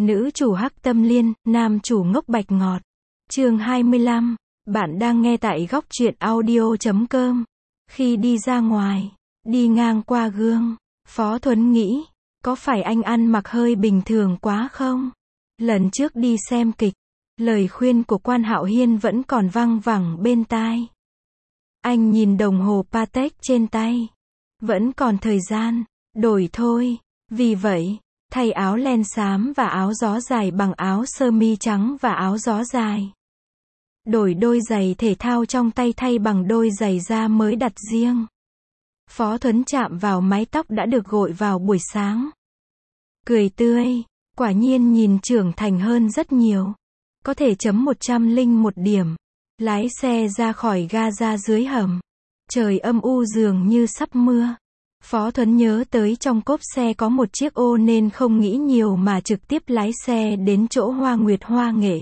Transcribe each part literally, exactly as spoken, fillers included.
Nữ chủ hắc tâm liên, nam chủ ngốc bạch ngọt. Chương hai mươi lăm. Bạn đang nghe tại góc truyện audio chấm com. Khi đi ra ngoài, đi ngang qua gương, Phó Thuấn nghĩ, có phải anh ăn mặc hơi bình thường quá không? Lần trước đi xem kịch, lời khuyên của Quan Hạo Hiên vẫn còn văng vẳng bên tai. Anh nhìn đồng hồ Patek trên tay. Vẫn còn thời gian, đổi thôi. Vì vậy, thay áo len xám và áo gió dài bằng áo sơ mi trắng và áo gió dài. Đổi đôi giày thể thao trong tay thay bằng đôi giày da mới đặt riêng. Phó Thuấn chạm vào mái tóc đã được gội vào buổi sáng. Cười tươi, quả nhiên nhìn trưởng thành hơn rất nhiều. Có thể chấm một trăm lẻ một điểm. Lái xe ra khỏi ga ra dưới hầm. Trời âm u dường như sắp mưa. Phó Thuấn nhớ tới trong cốp xe có một chiếc ô nên không nghĩ nhiều mà trực tiếp lái xe đến chỗ Hoa Nguyệt Hoa Nghệ.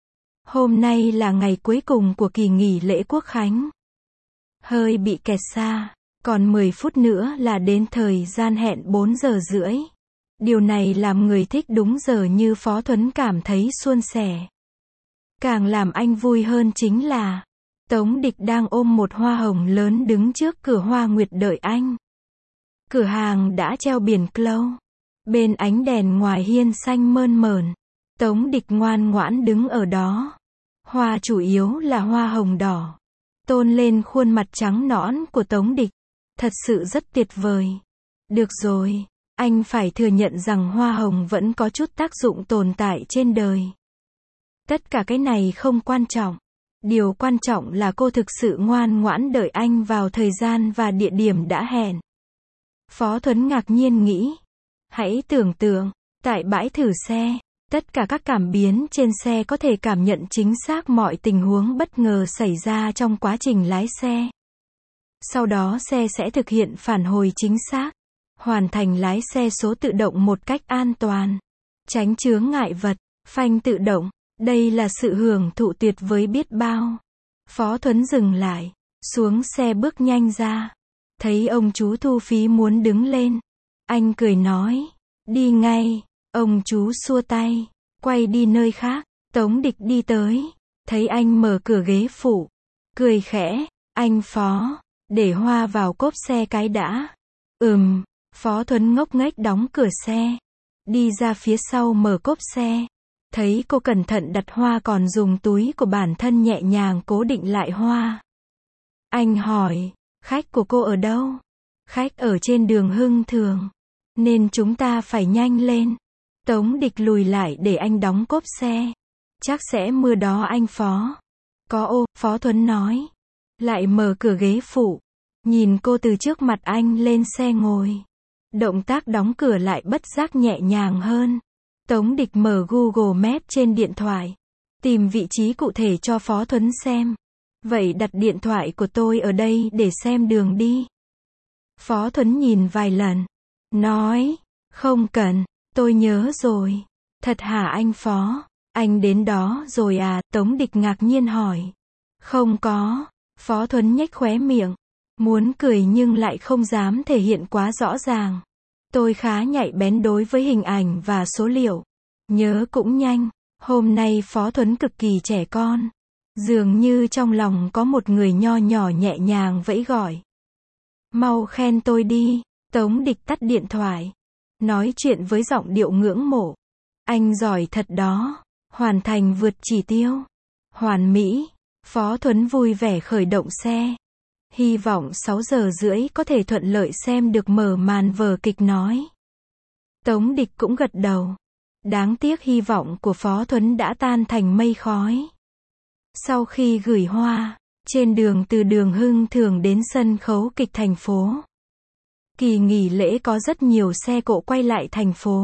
Hôm nay là ngày cuối cùng của kỳ nghỉ lễ Quốc khánh. Hơi bị kẹt xa, còn mười phút nữa là đến thời gian hẹn bốn giờ rưỡi. Điều này làm người thích đúng giờ như Phó Thuấn cảm thấy suôn sẻ. Càng làm anh vui hơn chính là, Tống Địch đang ôm một hoa hồng lớn đứng trước cửa Hoa Nguyệt đợi anh. Cửa hàng đã treo biển Clou. Bên ánh đèn ngoài hiên xanh mơn mởn, Tống Địch ngoan ngoãn đứng ở đó. Hoa chủ yếu là hoa hồng đỏ, tôn lên khuôn mặt trắng nõn của Tống Địch. Thật sự rất tuyệt vời. Được rồi, anh phải thừa nhận rằng hoa hồng vẫn có chút tác dụng tồn tại trên đời. Tất cả cái này không quan trọng. Điều quan trọng là cô thực sự ngoan ngoãn đợi anh vào thời gian và địa điểm đã hẹn. Phó Thuấn ngạc nhiên nghĩ. Hãy tưởng tượng, tại bãi thử xe, tất cả các cảm biến trên xe có thể cảm nhận chính xác mọi tình huống bất ngờ xảy ra trong quá trình lái xe. Sau đó xe sẽ thực hiện phản hồi chính xác, hoàn thành lái xe số tự động một cách an toàn, tránh chướng ngại vật, phanh tự động. Đây là sự hưởng thụ tuyệt vời biết bao. Phó Thuấn dừng lại, xuống xe bước nhanh ra. Thấy ông chú thu phí muốn đứng lên. Anh cười nói, đi ngay. Ông chú xua tay, quay đi nơi khác. Tống Địch đi tới, thấy anh mở cửa ghế phụ. Cười khẽ, anh Phó, để hoa vào cốp xe cái đã. Ừm, Phó Thuấn ngốc nghếch đóng cửa xe. Đi ra phía sau mở cốp xe. Thấy cô cẩn thận đặt hoa còn dùng túi của bản thân nhẹ nhàng cố định lại hoa. Anh hỏi, khách của cô ở đâu? Khách ở trên đường Hưng Thường. Nên chúng ta phải nhanh lên. Tống Địch lùi lại để anh đóng cốp xe. Chắc sẽ mưa đó anh Phó. Có ô, Phó Thuấn nói. Lại mở cửa ghế phụ. Nhìn cô từ trước mặt anh lên xe ngồi. Động tác đóng cửa lại bất giác nhẹ nhàng hơn. Tống Địch mở Google Maps trên điện thoại. Tìm vị trí cụ thể cho Phó Thuấn xem. Vậy đặt điện thoại của tôi ở đây để xem đường đi. Phó Thuấn nhìn vài lần. Nói, không cần, tôi nhớ rồi. Thật hả anh Phó? Anh đến đó rồi à? Tống Địch ngạc nhiên hỏi. Không có. Phó Thuấn nhếch khóe miệng. Muốn cười nhưng lại không dám thể hiện quá rõ ràng. Tôi khá nhạy bén đối với hình ảnh và số liệu. Nhớ cũng nhanh. Hôm nay Phó Thuấn cực kỳ trẻ con. Dường như trong lòng có một người nho nhỏ nhẹ nhàng vẫy gọi. Mau khen tôi đi. Tống Địch tắt điện thoại. Nói chuyện với giọng điệu ngưỡng mộ. Anh giỏi thật đó. Hoàn thành vượt chỉ tiêu. Hoàn mỹ. Phó Thuấn vui vẻ khởi động xe. Hy vọng sáu giờ rưỡi có thể thuận lợi xem được mở màn vở kịch nói. Tống Địch cũng gật đầu. Đáng tiếc hy vọng của Phó Thuấn đã tan thành mây khói. Sau khi gửi hoa, trên đường từ đường Hưng Thường đến sân khấu kịch thành phố. Kỳ nghỉ lễ có rất nhiều xe cộ quay lại thành phố.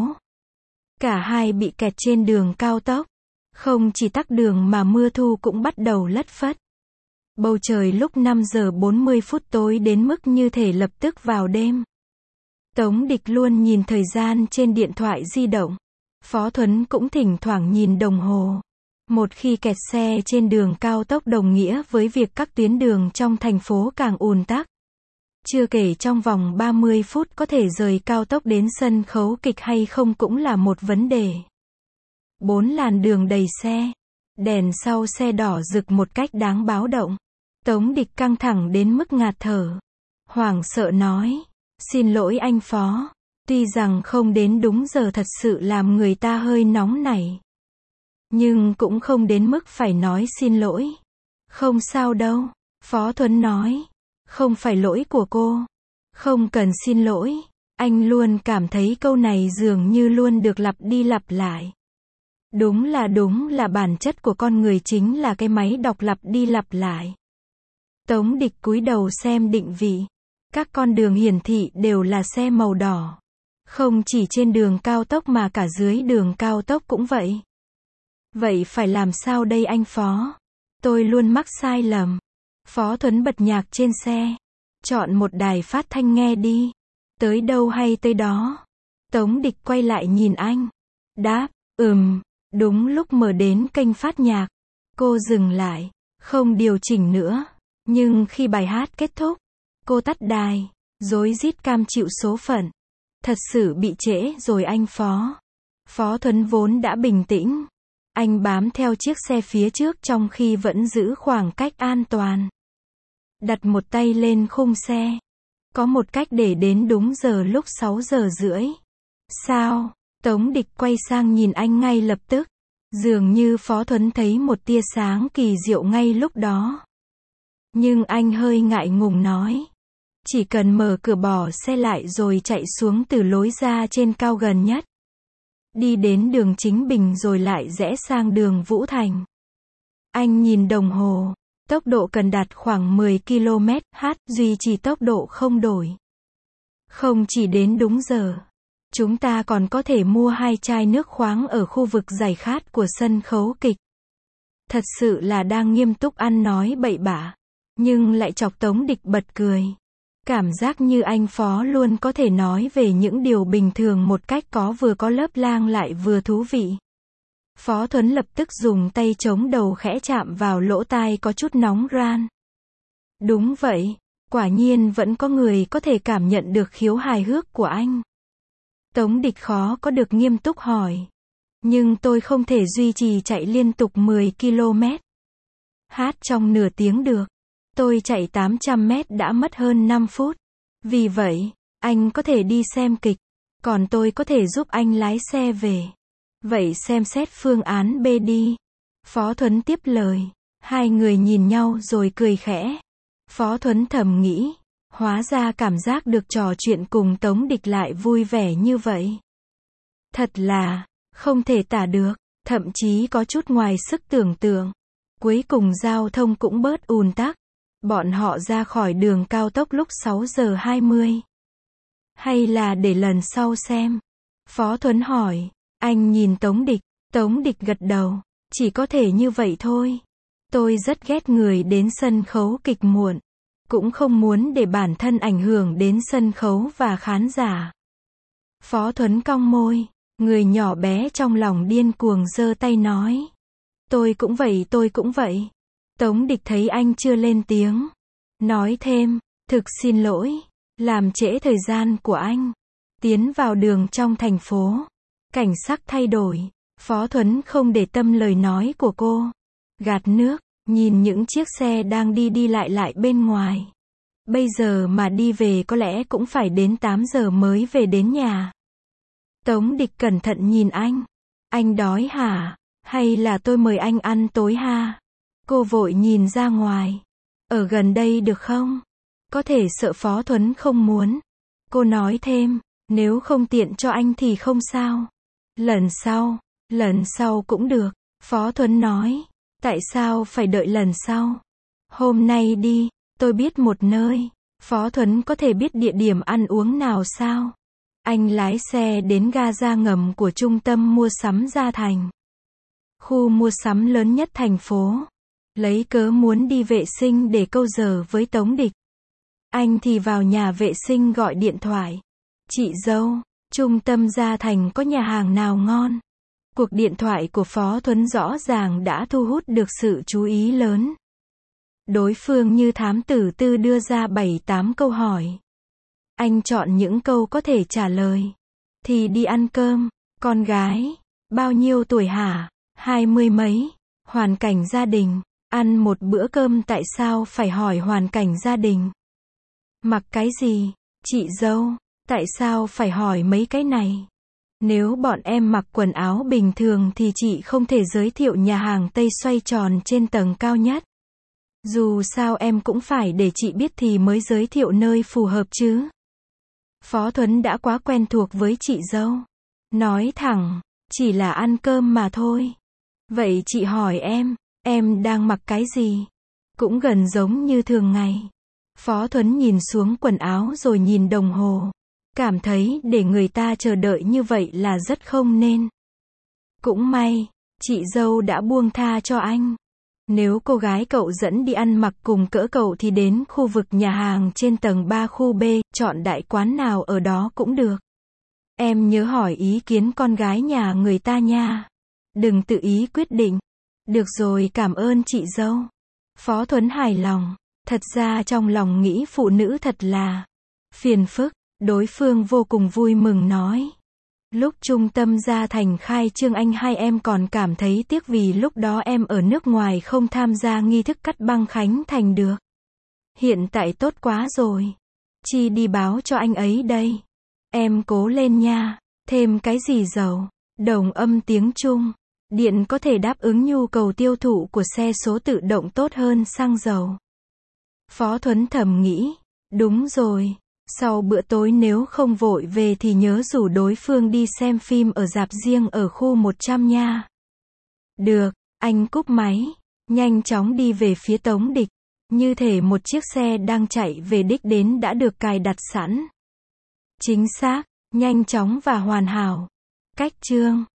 Cả hai bị kẹt trên đường cao tốc. Không chỉ tắc đường mà mưa thu cũng bắt đầu lất phất. Bầu trời lúc năm giờ bốn mươi phút tối đến mức như thể lập tức vào đêm. Tống Địch luôn nhìn thời gian trên điện thoại di động. Phó Thuấn cũng thỉnh thoảng nhìn đồng hồ. Một khi kẹt xe trên đường cao tốc đồng nghĩa với việc các tuyến đường trong thành phố càng ùn tắc. Chưa kể trong vòng ba mươi phút có thể rời cao tốc đến sân khấu kịch hay không cũng là một vấn đề. Bốn làn đường đầy xe. Đèn sau xe đỏ rực một cách đáng báo động. Tống Địch căng thẳng đến mức ngạt thở. Hoảng sợ nói. Xin lỗi anh Phó. Tuy rằng không đến đúng giờ thật sự làm người ta hơi nóng nảy. Nhưng cũng không đến mức phải nói xin lỗi. Không sao đâu. Phó Thuấn nói. Không phải lỗi của cô. Không cần xin lỗi. Anh luôn cảm thấy câu này dường như luôn được lặp đi lặp lại. Đúng là đúng là bản chất của con người chính là cái máy đọc lặp đi lặp lại. Tống Địch cúi đầu xem định vị. Các con đường hiển thị đều là xe màu đỏ. Không chỉ trên đường cao tốc mà cả dưới đường cao tốc cũng vậy. Vậy phải làm sao đây anh Phó? Tôi luôn mắc sai lầm. Phó Thuấn bật nhạc trên xe. Chọn một đài phát thanh nghe đi. Tới đâu hay tới đó. Tống Địch quay lại nhìn anh. Đáp, ừm, đúng lúc mở đến kênh phát nhạc. Cô dừng lại, không điều chỉnh nữa. Nhưng khi bài hát kết thúc, cô tắt đài, rối rít cam chịu số phận. Thật sự bị trễ rồi anh Phó. Phó Thuấn vốn đã bình tĩnh. Anh bám theo chiếc xe phía trước trong khi vẫn giữ khoảng cách an toàn. Đặt một tay lên khung xe. Có một cách để đến đúng giờ lúc sáu giờ rưỡi. Sao? Tống Địch quay sang nhìn anh ngay lập tức. Dường như Phó Thuấn thấy một tia sáng kỳ diệu ngay lúc đó. Nhưng anh hơi ngại ngùng nói. Chỉ cần mở cửa bỏ xe lại rồi chạy xuống từ lối ra trên cao gần nhất. Đi đến đường Chính Bình rồi lại rẽ sang đường Vũ Thành. Anh nhìn đồng hồ. Tốc độ cần đạt khoảng mười ki lô mét trên giờ, duy trì tốc độ không đổi. Không chỉ đến đúng giờ. Chúng ta còn có thể mua hai chai nước khoáng ở khu vực giải khát của sân khấu kịch. Thật sự là đang nghiêm túc ăn nói bậy bạ. Nhưng lại chọc Tống Địch bật cười. Cảm giác như anh Phó luôn có thể nói về những điều bình thường một cách có vừa có lớp lang lại vừa thú vị. Phó Thuấn lập tức dùng tay chống đầu khẽ chạm vào lỗ tai có chút nóng ran. Đúng vậy, quả nhiên vẫn có người có thể cảm nhận được khiếu hài hước của anh. Tống Địch khó có được nghiêm túc hỏi. Nhưng tôi không thể duy trì chạy liên tục mười ki lô mét. Hát trong nửa tiếng được. Tôi chạy tám trăm mét đã mất hơn năm phút. Vì vậy, anh có thể đi xem kịch. Còn tôi có thể giúp anh lái xe về. Vậy xem xét phương án B đi. Phó Thuấn tiếp lời. Hai người nhìn nhau rồi cười khẽ. Phó Thuấn thầm nghĩ. Hóa ra cảm giác được trò chuyện cùng Tống Địch lại vui vẻ như vậy. Thật là, không thể tả được, thậm chí có chút ngoài sức tưởng tượng. Cuối cùng giao thông cũng bớt ùn tắc. Bọn họ ra khỏi đường cao tốc lúc sáu giờ hai mươi. Hay là để lần sau xem? Phó Thuấn hỏi. Anh nhìn Tống Địch. Tống Địch gật đầu. Chỉ có thể như vậy thôi. Tôi rất ghét người đến sân khấu kịch muộn. Cũng không muốn để bản thân ảnh hưởng đến sân khấu và khán giả. Phó Thuấn cong môi. Người nhỏ bé trong lòng điên cuồng giơ tay nói. Tôi cũng vậy tôi cũng vậy. Tống Địch thấy anh chưa lên tiếng. Nói thêm. Thực xin lỗi. Làm trễ thời gian của anh. Tiến vào đường trong thành phố. Cảnh sắc thay đổi. Phó Thuấn không để tâm lời nói của cô. Gạt nước. Nhìn những chiếc xe đang đi đi lại lại bên ngoài. Bây giờ mà đi về có lẽ cũng phải đến tám giờ mới về đến nhà. Tống Địch cẩn thận nhìn anh. Anh đói hả? Hay là tôi mời anh ăn tối ha? Cô vội nhìn ra ngoài. Ở gần đây được không? Có thể sợ Phó Thuấn không muốn. Cô nói thêm. Nếu không tiện cho anh thì không sao. Lần sau. Lần sau cũng được. Phó Thuấn nói. Tại sao phải đợi lần sau? Hôm nay đi. Tôi biết một nơi. Phó Thuấn có thể biết địa điểm ăn uống nào sao? Anh lái xe đến ga ra ngầm của trung tâm mua sắm Gia Thành. Khu mua sắm lớn nhất thành phố. Lấy cớ muốn đi vệ sinh để câu giờ với Tống Địch. Anh thì vào nhà vệ sinh gọi điện thoại. Chị dâu, trung tâm Gia Thành có nhà hàng nào ngon? Cuộc điện thoại của Phó Thuấn rõ ràng đã thu hút được sự chú ý lớn. Đối phương như thám tử tư đưa ra bảy tám câu hỏi. Anh chọn những câu có thể trả lời. Thì đi ăn cơm, con gái. Bao nhiêu tuổi hả? Hai mươi mấy. Hoàn cảnh gia đình. Ăn một bữa cơm tại sao phải hỏi hoàn cảnh gia đình? Mặc cái gì? Chị dâu, tại sao phải hỏi mấy cái này? Nếu bọn em mặc quần áo bình thường thì chị không thể giới thiệu nhà hàng Tây xoay tròn trên tầng cao nhất. Dù sao em cũng phải để chị biết thì mới giới thiệu nơi phù hợp chứ. Phó Thuấn đã quá quen thuộc với chị dâu. Nói thẳng, chỉ là ăn cơm mà thôi. Vậy chị hỏi em, em đang mặc cái gì? Cũng gần giống như thường ngày. Phó Thuấn nhìn xuống quần áo rồi nhìn đồng hồ. Cảm thấy để người ta chờ đợi như vậy là rất không nên. Cũng may, chị dâu đã buông tha cho anh. Nếu cô gái cậu dẫn đi ăn mặc cùng cỡ cậu thì đến khu vực nhà hàng trên tầng ba khu B, chọn đại quán nào ở đó cũng được. Em nhớ hỏi ý kiến con gái nhà người ta nha. Đừng tự ý quyết định. Được rồi, cảm ơn chị dâu. Phó Thuấn hài lòng. Thật ra trong lòng nghĩ phụ nữ thật là phiền phức. Đối phương vô cùng vui mừng nói. Lúc trung tâm Gia Thành khai trương anh hai em còn cảm thấy tiếc vì lúc đó em ở nước ngoài không tham gia nghi thức cắt băng khánh thành được. Hiện tại tốt quá rồi. Chi đi báo cho anh ấy đây. Em cố lên nha. Thêm cái gì dầu, đồng âm tiếng Trung. Điện có thể đáp ứng nhu cầu tiêu thụ của xe số tự động tốt hơn xăng dầu. Phó Thuấn thầm nghĩ. Đúng rồi. Sau bữa tối nếu không vội về thì nhớ rủ đối phương đi xem phim ở rạp riêng ở khu một trăm nha. Được, anh cúp máy. Nhanh chóng đi về phía Tống Địch. Như thể một chiếc xe đang chạy về đích đến đã được cài đặt sẵn. Chính xác, nhanh chóng và hoàn hảo. Cách chương